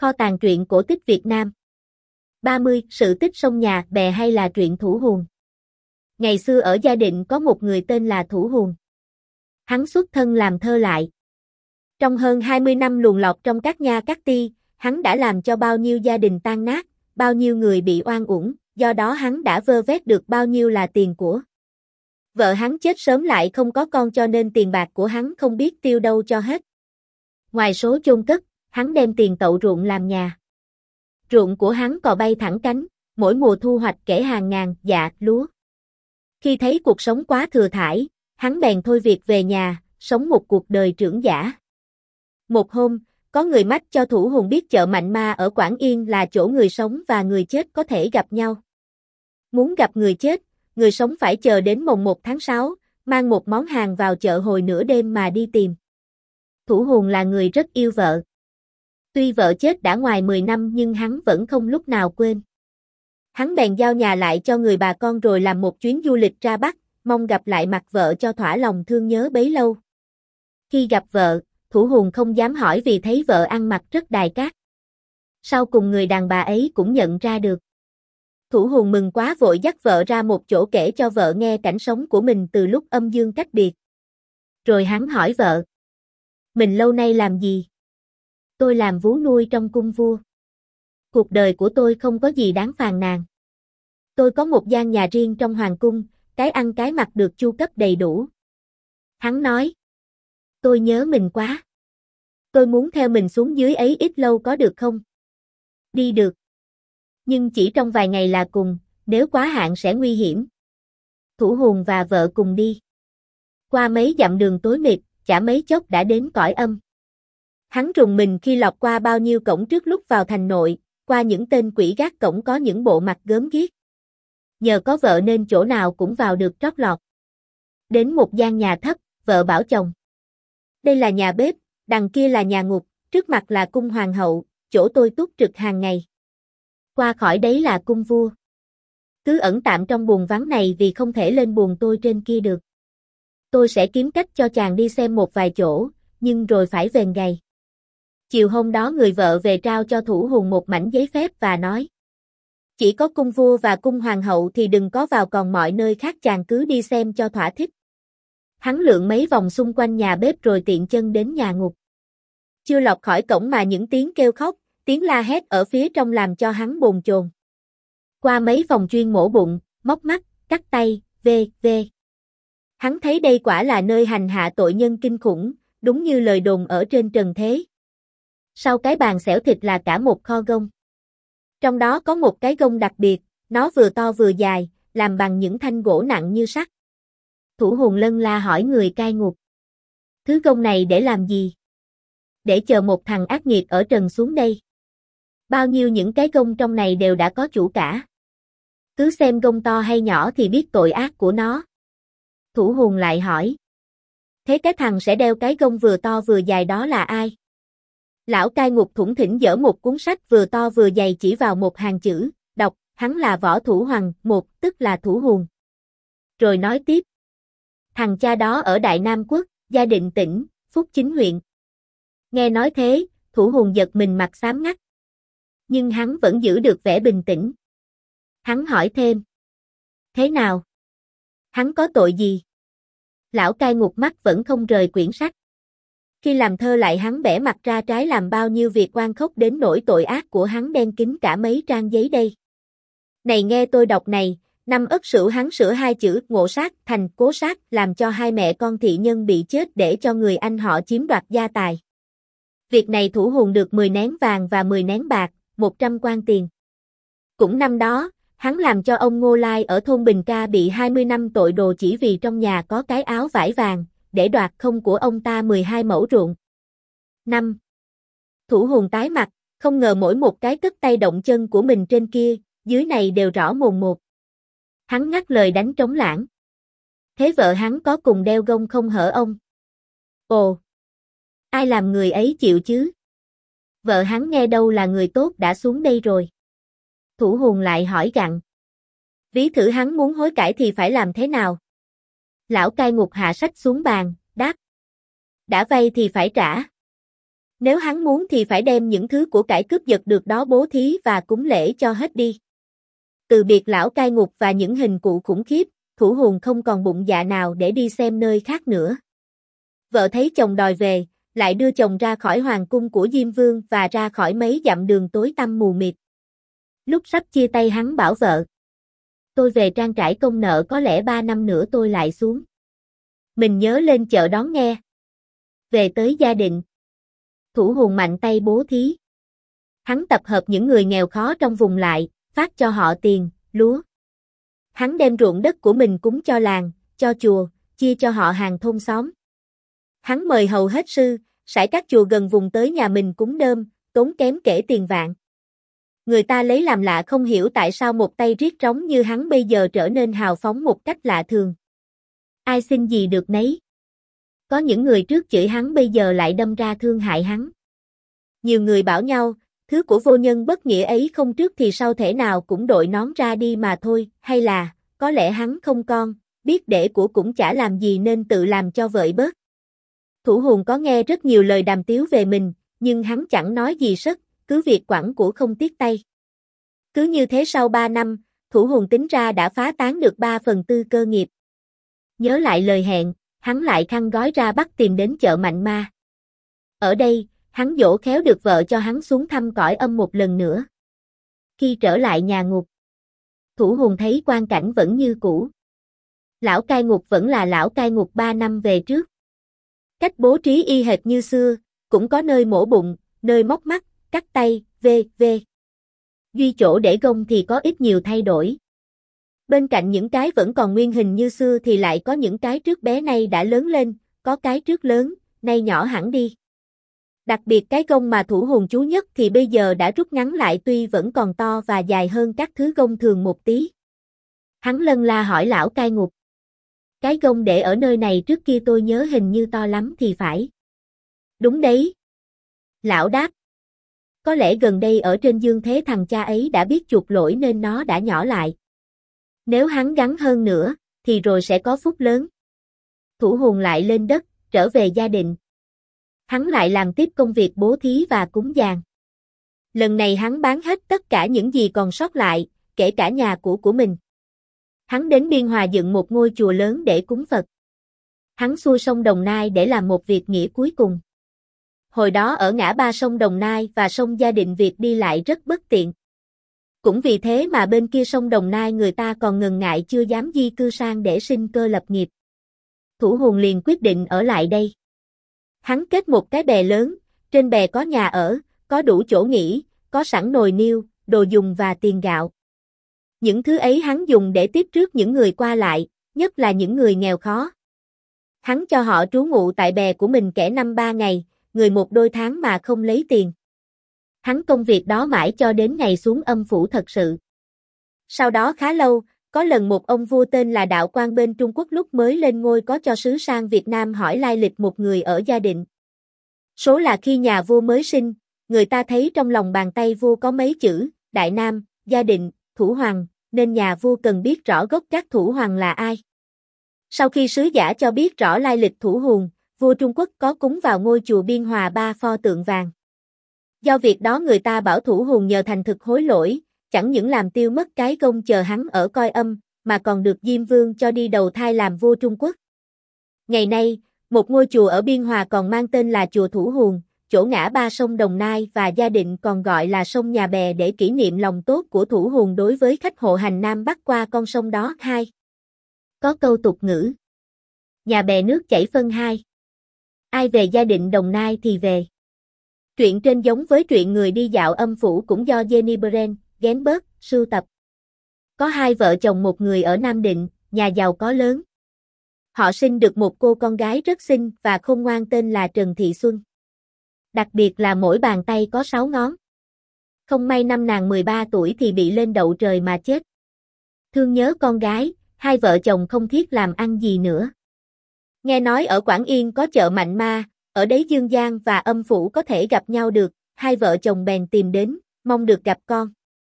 Kho tàng truyện cổ tích Việt Nam. 30. Sự tích sông Nhà Bè hay là truyện Thủ Huồng. Ngày xưa ở Gia Định có một người tên là Thủ Huồng. Hắn xuất thân làm thơ lại. Trong hơn 20 năm luồn lọt trong các nha các ti, hắn đã làm cho bao nhiêu gia đình tan nát, bao nhiêu người bị oan uổng, do đó hắn đã vơ vét được bao nhiêu là tiền của. Vợ hắn chết sớm lại không có con cho nên tiền bạc của hắn không biết tiêu đâu cho hết. Ngoài số chôn cất, hắn đem tiền tậu ruộng làm nhà. Ruộng của hắn cò bay thẳng cánh, mỗi mùa thu hoạch kể hàng ngàn dạ lúa. Khi thấy cuộc sống quá thừa thãi, hắn bèn thôi việc về nhà, sống một cuộc đời trưởng giả. Một hôm, có người mách cho Thủ Huồng biết chợ Mạnh Ma ở Quảng Yên là chỗ người sống và người chết có thể gặp nhau. Muốn gặp người chết, người sống phải chờ đến mồng 1 tháng 6, mang một món hàng vào chợ hồi nửa đêm mà đi tìm. Thủ Huồng là người rất yêu vợ. Tuy vợ chết đã ngoài 10 năm nhưng hắn vẫn không lúc nào quên. Hắn bèn giao nhà lại cho người bà con rồi làm một chuyến du lịch ra Bắc, mong gặp lại mặt vợ cho thỏa lòng thương nhớ bấy lâu. Khi gặp vợ, Thủ Huồng không dám hỏi vì thấy vợ ăn mặc rất đài cát. Sau cùng người đàn bà ấy cũng nhận ra được. Thủ Huồng mừng quá vội dắt vợ ra một chỗ kể cho vợ nghe cảnh sống của mình từ lúc âm dương cách biệt. Rồi hắn hỏi vợ. Mình lâu nay làm gì? Tôi làm vú nuôi trong cung vua. Cuộc đời của tôi không có gì đáng phàn nàn. Tôi có một gian nhà riêng trong hoàng cung, cái ăn cái mặc được chu cấp đầy đủ. Hắn nói. Tôi nhớ mình quá. Tôi muốn theo mình xuống dưới ấy ít lâu có được không? Đi được. Nhưng chỉ trong vài ngày là cùng, nếu quá hạn sẽ nguy hiểm. Thủ Huồng và vợ cùng đi. Qua mấy dặm đường tối mịt, chả mấy chốc đã đến cõi âm. Hắn rùng mình khi lọt qua bao nhiêu cổng trước lúc vào thành nội, qua những tên quỷ gác cổng có những bộ mặt gớm ghiếc. Nhờ có vợ nên chỗ nào cũng vào được trót lọt. Đến một gian nhà thấp, vợ bảo chồng. Đây là nhà bếp, đằng kia là nhà ngục, trước mặt là cung hoàng hậu, chỗ tôi túc trực hàng ngày. Qua khỏi đấy là cung vua. Cứ ẩn tạm trong buồng vắng này vì không thể lên buồng tôi trên kia được. Tôi sẽ kiếm cách cho chàng đi xem một vài chỗ, nhưng rồi phải vền gầy. Chiều hôm đó người vợ về trao cho Thủ Huồng một mảnh giấy phép và nói. Chỉ có cung vua và cung hoàng hậu thì đừng có vào, còn mọi nơi khác chàng cứ đi xem cho thỏa thích. Hắn lượn mấy vòng xung quanh nhà bếp rồi tiện chân đến nhà ngục. Chưa lọt khỏi cổng mà những tiếng kêu khóc, tiếng la hét ở phía trong làm cho hắn bồn chồn. Qua mấy phòng chuyên mổ bụng, móc mắt, cắt tay, v.v. Hắn thấy đây quả là nơi hành hạ tội nhân kinh khủng, đúng như lời đồn ở trên trần thế. Sau cái bàn xẻo thịt là cả một kho gông. Trong đó có một cái gông đặc biệt, nó vừa to vừa dài, làm bằng những thanh gỗ nặng như sắt. Thủ Huồng lân la hỏi người cai ngục. Thứ gông này để làm gì? Để chờ một thằng ác nghiệt ở trần xuống đây. Bao nhiêu những cái gông trong này đều đã có chủ cả. Cứ xem gông to hay nhỏ thì biết tội ác của nó. Thủ Huồng lại hỏi. Thế cái thằng sẽ đeo cái gông vừa to vừa dài đó là ai? Lão cai ngục thủng thỉnh dở một cuốn sách vừa to vừa dày chỉ vào một hàng chữ, đọc, hắn là Võ Thủ Hoằng, một, tức là Thủ Huồng. Rồi nói tiếp. Thằng cha đó ở Đại Nam Quốc, Gia Định tỉnh, Phúc Chính huyện. Nghe nói thế, Thủ Huồng giật mình mặt xám ngắt. Nhưng hắn vẫn giữ được vẻ bình tĩnh. Hắn hỏi thêm. Thế nào? Hắn có tội gì? Lão cai ngục mắt vẫn không rời quyển sách. Khi làm thơ lại hắn bẻ mặt ra trái làm bao nhiêu việc oan khốc đến nỗi tội ác của hắn đen kín cả mấy trang giấy đây. Này nghe tôi đọc này, năm Ất Sửu hắn sửa 2 chữ ngộ sát thành cố sát làm cho 2 mẹ con thị nhân bị chết để cho người anh họ chiếm đoạt gia tài. Việc này Thủ Huồng được 10 nén vàng và 10 nén bạc, 100 quan tiền. Cũng năm đó, hắn làm cho ông Ngô Lai ở thôn Bình Ca bị 20 năm tội đồ chỉ vì trong nhà có cái áo vải vàng, để đoạt không của ông ta 12 mẫu ruộng. 5. Thủ Huồng tái mặt, không ngờ mỗi một cái cất tay động chân của mình trên kia, dưới này đều rõ mồn một. Hắn ngắt lời đánh trống lãng. Thế vợ hắn có cùng đeo gông không hở ông? Ồ! Ai làm người ấy chịu chứ? Vợ hắn nghe đâu là người tốt đã xuống đây rồi. Thủ Huồng lại hỏi gặng. Ví thử hắn muốn hối cải thì phải làm thế nào? Lão cai ngục hạ sách xuống bàn, đáp. Đã vay thì phải trả. Nếu hắn muốn thì phải đem những thứ của cải cướp giật được đó bố thí và cúng lễ cho hết đi. Từ biệt lão cai ngục và những hình cụ khủng khiếp, Thủ Hùng không còn bụng dạ nào để đi xem nơi khác nữa. Vợ thấy chồng đòi về, lại đưa chồng ra khỏi hoàng cung của Diêm Vương và ra khỏi mấy dặm đường tối tăm mù mịt. Lúc sắp chia tay hắn bảo vợ: tôi về trang trải công nợ, có lẽ 3 năm nữa tôi lại xuống. Mình nhớ lên chợ đón nghe. Về tới Gia Định, Thủ Hùng mạnh tay bố thí. Hắn tập hợp những người nghèo khó trong vùng lại, phát cho họ tiền, lúa. Hắn đem ruộng đất của mình cúng cho làng, cho chùa, chia cho họ hàng thôn xóm. Hắn mời hầu hết sư, sải các chùa gần vùng tới nhà mình cúng đơm, tốn kém kể tiền vạn. Người ta lấy làm lạ không hiểu tại sao một tay riết trống như hắn bây giờ trở nên hào phóng một cách lạ thường. Ai xin gì được nấy. Có những người trước chửi hắn bây giờ lại đâm ra thương hại hắn. Nhiều người bảo nhau, thứ của vô nhân bất nghĩa ấy không trước thì sau thể nào cũng đội nón ra đi mà thôi, hay là, có lẽ hắn không con, biết để của cũng chả làm gì nên tự làm cho vợi bớt. Thủ Hùng có nghe rất nhiều lời đàm tiếu về mình, nhưng hắn chẳng nói gì sất, cứ việc quẳng của không tiếc tay. Cứ như thế sau 3 năm, Thủ Hùng tính ra đã phá tán được 3/4 cơ nghiệp. Nhớ lại lời hẹn, hắn lại khăn gói ra bắt tìm đến chợ Mạnh Ma. Ở đây, hắn dỗ khéo được vợ cho hắn xuống thăm cõi âm một lần nữa. Khi trở lại nhà ngục, Thủ Hùng thấy quang cảnh vẫn như cũ. Lão cai ngục vẫn là lão cai ngục 3 năm về trước. Cách bố trí y hệt như xưa, cũng có nơi mổ bụng, nơi móc mắt, cắt tay, v.v. Duy chỗ để gông thì có ít nhiều thay đổi. Bên cạnh những cái vẫn còn nguyên hình như xưa thì lại có những cái trước bé nay đã lớn lên, có cái trước lớn, nay nhỏ hẳn đi. Đặc biệt cái gông mà Thủ Hùng chú nhất thì bây giờ đã rút ngắn lại tuy vẫn còn to và dài hơn các thứ gông thường một tí. Hắn lân la hỏi lão cai ngục: cái gông để ở nơi này trước kia tôi nhớ hình như to lắm thì phải. Đúng đấy. Lão đáp: có lẽ gần đây ở trên dương thế thằng cha ấy đã biết chuộc lỗi nên nó đã nhỏ lại. Nếu hắn gắn hơn nữa, thì rồi sẽ có phúc lớn. Thủ Hùng lại lên đất, trở về Gia Định. Hắn lại làm tiếp công việc bố thí và cúng dường. Lần này hắn bán hết tất cả những gì còn sót lại, kể cả nhà của mình. Hắn đến Biên Hòa dựng một ngôi chùa lớn để cúng Phật. Hắn xuôi sông Đồng Nai để làm một việc nghĩa cuối cùng. Hồi đó ở ngã ba sông Đồng Nai và sông Gia Định việc đi lại rất bất tiện. Cũng vì thế mà bên kia sông Đồng Nai người ta còn ngần ngại chưa dám di cư sang để sinh cơ lập nghiệp. Thủ Hùng liền quyết định ở lại đây. Hắn kết một cái bè lớn, trên bè có nhà ở, có đủ chỗ nghỉ, có sẵn nồi niêu, đồ dùng và tiền gạo. Những thứ ấy hắn dùng để tiếp rước những người qua lại, nhất là những người nghèo khó. Hắn cho họ trú ngụ tại bè của mình kẻ 5-3 ngày, người 1 đôi tháng mà không lấy tiền. Hắn công việc đó mãi cho đến ngày xuống âm phủ thật sự. Sau đó khá lâu, có lần một ông vua tên là Đạo Quang bên Trung Quốc lúc mới lên ngôi có cho sứ sang Việt Nam hỏi lai lịch một người ở Gia Định. Số là khi nhà vua mới sinh, người ta thấy trong lòng bàn tay vua có mấy chữ, Đại Nam, Gia Định, Thủ Hoàng, nên nhà vua cần biết rõ gốc gác Thủ Hoàng là ai. Sau khi sứ giả cho biết rõ lai lịch Thủ Hùng, vua Trung Quốc có cúng vào ngôi chùa Biên Hòa 3 pho tượng vàng. Do việc đó người ta bảo Thủ Hùng nhờ thành thực hối lỗi, chẳng những làm tiêu mất cái gông chờ hắn ở coi âm, mà còn được Diêm Vương cho đi đầu thai làm vua Trung Quốc. Ngày nay, một ngôi chùa ở Biên Hòa còn mang tên là chùa Thủ Hùng, chỗ ngã ba sông Đồng Nai và Gia Định còn gọi là sông Nhà Bè để kỷ niệm lòng tốt của Thủ Hùng đối với khách hộ hành Nam Bắc qua con sông đó. 2. Có câu tục ngữ: nhà bè nước chảy phân hai. Ai về Gia Định Đồng Nai thì về. Truyện trên giống với truyện Người đi dạo âm phủ cũng do Jenny Brand, Genberg, sưu tập. Có 2 vợ chồng một người ở Nam Định, nhà giàu có lớn. Họ sinh được một cô con gái rất xinh và khôn ngoan tên là Trần Thị Xuân. Đặc biệt là mỗi bàn tay có 6 ngón. Không may năm nàng 13 tuổi thì bị lên đậu trời mà chết. Thương nhớ con gái, 2 vợ chồng không thiết làm ăn gì nữa. Nghe nói ở Quảng Yên có chợ Mạnh Ma, ở đấy dương gian và âm phủ có thể gặp nhau được, 2 vợ chồng bèn tìm đến, mong được gặp con.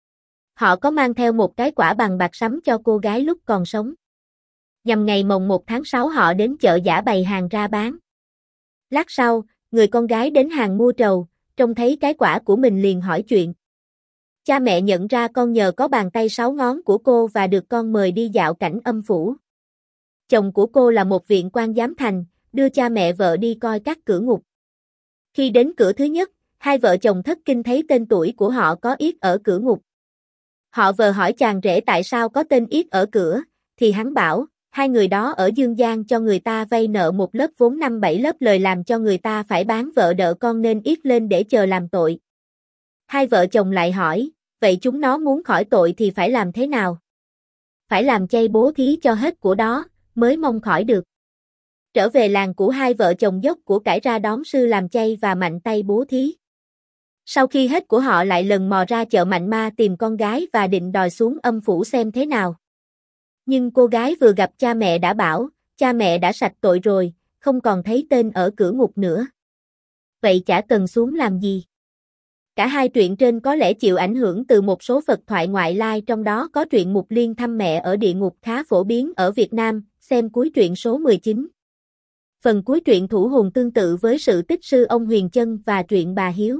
Họ có mang theo một cái quả bằng bạc sắm cho cô gái lúc còn sống. Nhằm ngày mồng 1 tháng 6 họ đến chợ giả bày hàng ra bán. Lát sau, người con gái đến hàng mua trầu, trông thấy cái quả của mình liền hỏi chuyện. Cha mẹ nhận ra con nhờ có bàn tay 6 ngón của cô và được con mời đi dạo cảnh âm phủ. Chồng của cô là một viện quan giám thành, đưa cha mẹ vợ đi coi các cửa ngục. Khi đến cửa thứ nhất, hai vợ chồng thất kinh thấy tên tuổi của họ có yết ở cửa ngục. Họ vờ hỏi chàng rể tại sao có tên yết ở cửa, thì hắn bảo, hai người đó ở Dương Gian cho người ta vay nợ một lớp vốn 5-7 lớp lời làm cho người ta phải bán vợ đỡ con nên yết lên để chờ làm tội. Hai vợ chồng lại hỏi, vậy chúng nó muốn khỏi tội thì phải làm thế nào? Phải làm chay bố thí cho hết của đó, mới mong khỏi được. Trở về làng của hai vợ chồng dốc của cải ra đón sư làm chay và mạnh tay bố thí. Sau khi hết của họ lại lần mò ra chợ Mạnh Ma tìm con gái và định đòi xuống âm phủ xem thế nào. Nhưng cô gái vừa gặp cha mẹ đã bảo, cha mẹ đã sạch tội rồi, không còn thấy tên ở cửa ngục nữa. Vậy chả cần xuống làm gì. Cả hai truyện trên có lẽ chịu ảnh hưởng từ một số Phật thoại ngoại lai, trong đó có truyện Mục Liên thăm mẹ ở địa ngục khá phổ biến ở Việt Nam, xem cuối truyện số 19. Phần cuối truyện Thủ Hồn tương tự với Sự Tích Sư Ông Huyền Chân và truyện Bà Hiếu.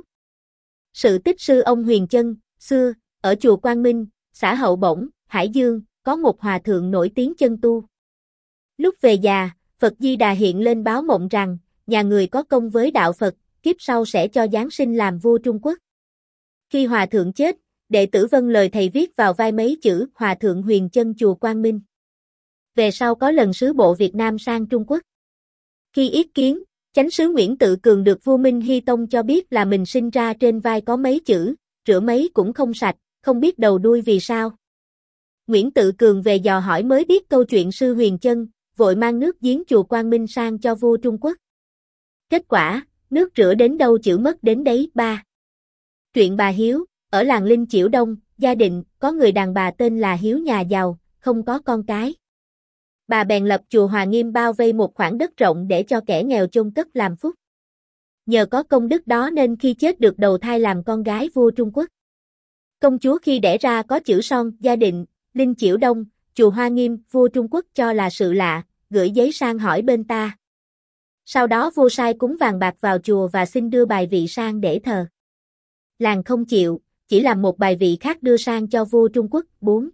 Sự Tích Sư Ông Huyền Chân, xưa, ở chùa Quang Minh, xã Hậu Bổng, Hải Dương, có một hòa thượng nổi tiếng chân tu. Lúc về già, Phật Di Đà hiện lên báo mộng rằng, nhà người có công với đạo Phật, kiếp sau sẽ cho giáng sinh làm vua Trung Quốc. Khi hòa thượng chết, đệ tử vâng lời thầy viết vào vai mấy chữ Hòa thượng Huyền Chân chùa Quang Minh. Về sau có lần sứ bộ Việt Nam sang Trung Quốc. Khi yết kiến, chánh sứ Nguyễn Tự Cường được vua Minh Hy Tông cho biết là mình sinh ra trên vai có mấy chữ, rửa mấy cũng không sạch, không biết đầu đuôi vì sao. Nguyễn Tự Cường về dò hỏi mới biết câu chuyện sư Huyền Chân, vội mang nước giếng chùa Quang Minh sang cho vua Trung Quốc. Kết quả, nước rửa đến đâu chữ mất đến đấy. 3. Truyện Bà Hiếu, ở làng Linh Chiểu Đông, Gia Định, có người đàn bà tên là Hiếu nhà giàu, không có con cái. Bà bèn lập chùa Hòa Nghiêm bao vây một khoảng đất rộng để cho kẻ nghèo chôn cất làm phúc. Nhờ có công đức đó nên khi chết được đầu thai làm con gái vua Trung Quốc. Công chúa khi đẻ ra có chữ son, Gia Định, Linh Chiểu Đông, chùa Hoa Nghiêm, vua Trung Quốc cho là sự lạ, gửi giấy sang hỏi bên ta. Sau đó vua sai cúng vàng bạc vào chùa và xin đưa bài vị sang để thờ. Làng không chịu, chỉ làm một bài vị khác đưa sang cho vua Trung Quốc. 4.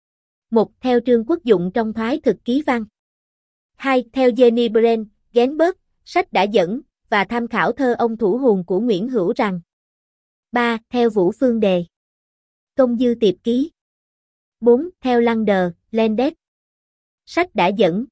1. Theo Trương Quốc Dụng trong Thoái thực ký văn. 2. Theo Jenny Brand, Genberg, sách đã dẫn, và tham khảo thơ ông Thủ Hồn của Nguyễn Hữu rằng. 3. Theo Vũ Phương Đề. Công dư tiệp ký. 4. Theo Lander, Landet. Sách đã dẫn.